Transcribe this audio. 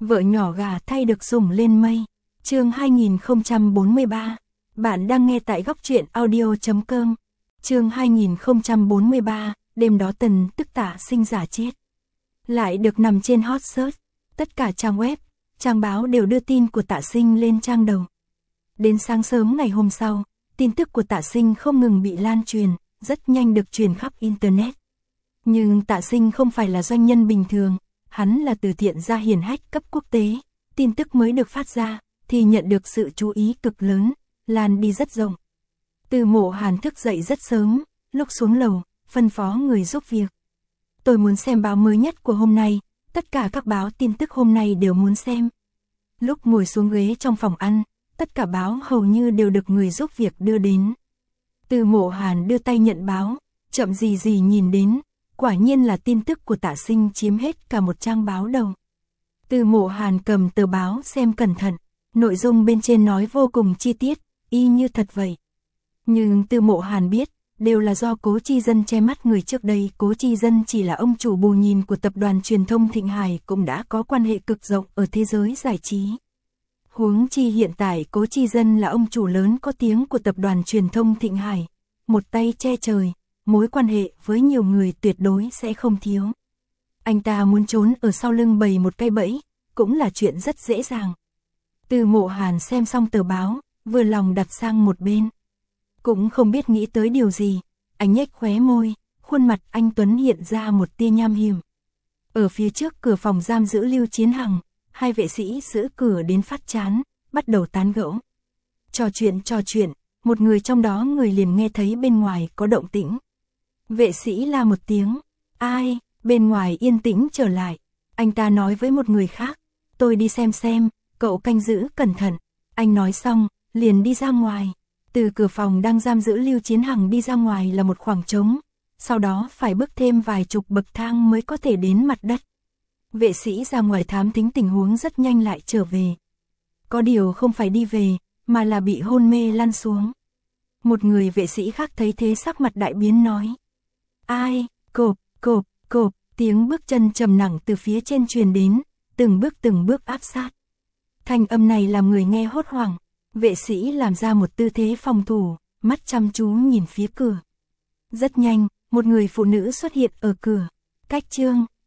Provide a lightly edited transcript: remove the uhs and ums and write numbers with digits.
Vợ nhỏ gà thay được sủng lên mây. Chương 2043. Bạn đang nghe tại góc truyện audio.com. Chương 2043, đêm đó Tần Tức Tạ Sinh giả chết. Lại được nằm trên hot search, tất cả trang web, trang báo đều đưa tin của Tạ Sinh lên trang đầu. Đến sáng sớm ngày hôm sau, tin tức của Tạ Sinh không ngừng bị lan truyền, rất nhanh được truyền khắp internet. Nhưng Tạ Sinh không phải là doanh nhân bình thường, hắn là từ thiện gia hiển hách cấp quốc tế. Tin tức mới được phát ra thì nhận được sự chú ý cực lớn, lan đi rất rộng. Từ Mộ Hàn thức dậy rất sớm, lúc xuống lầu, phân phó người giúp việc. Tôi muốn xem báo mới nhất của hôm nay, tất cả các báo tin tức hôm nay đều muốn xem. Lúc ngồi xuống ghế trong phòng ăn, tất cả báo hầu như đều được người giúp việc đưa đến. Từ Mộ Hàn đưa tay nhận báo, chậm gì gì nhìn đến, quả nhiên là tin tức của Tạ Sinh chiếm hết cả một trang báo đầu. Từ Mộ Hàn cầm tờ báo xem cẩn thận, nội dung bên trên nói vô cùng chi tiết, y như thật vậy. Nhưng Từ Mộ Hàn biết, đều là do Cố Chi Dân che mắt người trước đây. Cố Chi Dân chỉ là ông chủ bù nhìn của tập đoàn truyền thông Thịnh Hải, cũng đã có quan hệ cực rộng ở thế giới giải trí. Huống chi hiện tại Cố Chi Dân là ông chủ lớn có tiếng của tập đoàn truyền thông Thịnh Hải, một tay che trời, mối quan hệ với nhiều người tuyệt đối sẽ không thiếu. Anh ta muốn trốn ở sau lưng bày một cây bẫy, cũng là chuyện rất dễ dàng. Từ Mộ Hàn xem xong tờ báo, vừa lòng đặt sang một bên. Cũng không biết nghĩ tới điều gì, anh nhếch khóe môi, khuôn mặt anh tuấn hiện ra một tia nham hiểm. Ở phía trước cửa phòng giam giữ Lưu Chiến Hằng, hai vệ sĩ giữ cửa đến phát chán, bắt đầu tán gẫu. Trò chuyện, một người trong đó người liền nghe thấy bên ngoài có động tĩnh. Vệ sĩ la một tiếng, ai, bên ngoài yên tĩnh trở lại. Anh ta nói với một người khác, tôi đi xem, cậu canh giữ cẩn thận. Anh nói xong, liền đi ra ngoài. Từ cửa phòng đang giam giữ Lưu Chiến Hằng đi ra ngoài là một khoảng trống, sau đó phải bước thêm vài chục bậc thang mới có thể đến mặt đất. Vệ sĩ ra ngoài thám thính tình huống rất nhanh lại trở về. Có điều không phải đi về, mà là bị hôn mê lăn xuống. Một người vệ sĩ khác thấy thế sắc mặt đại biến nói. Ai, cộp, tiếng bước chân trầm nặng từ phía trên truyền đến, từng bước áp sát. Thanh âm này làm người nghe hốt hoảng. Vệ sĩ làm ra một tư thế phòng thủ, mắt chăm chú nhìn phía cửa. Rất nhanh, một người phụ nữ xuất hiện ở cửa. Cách chương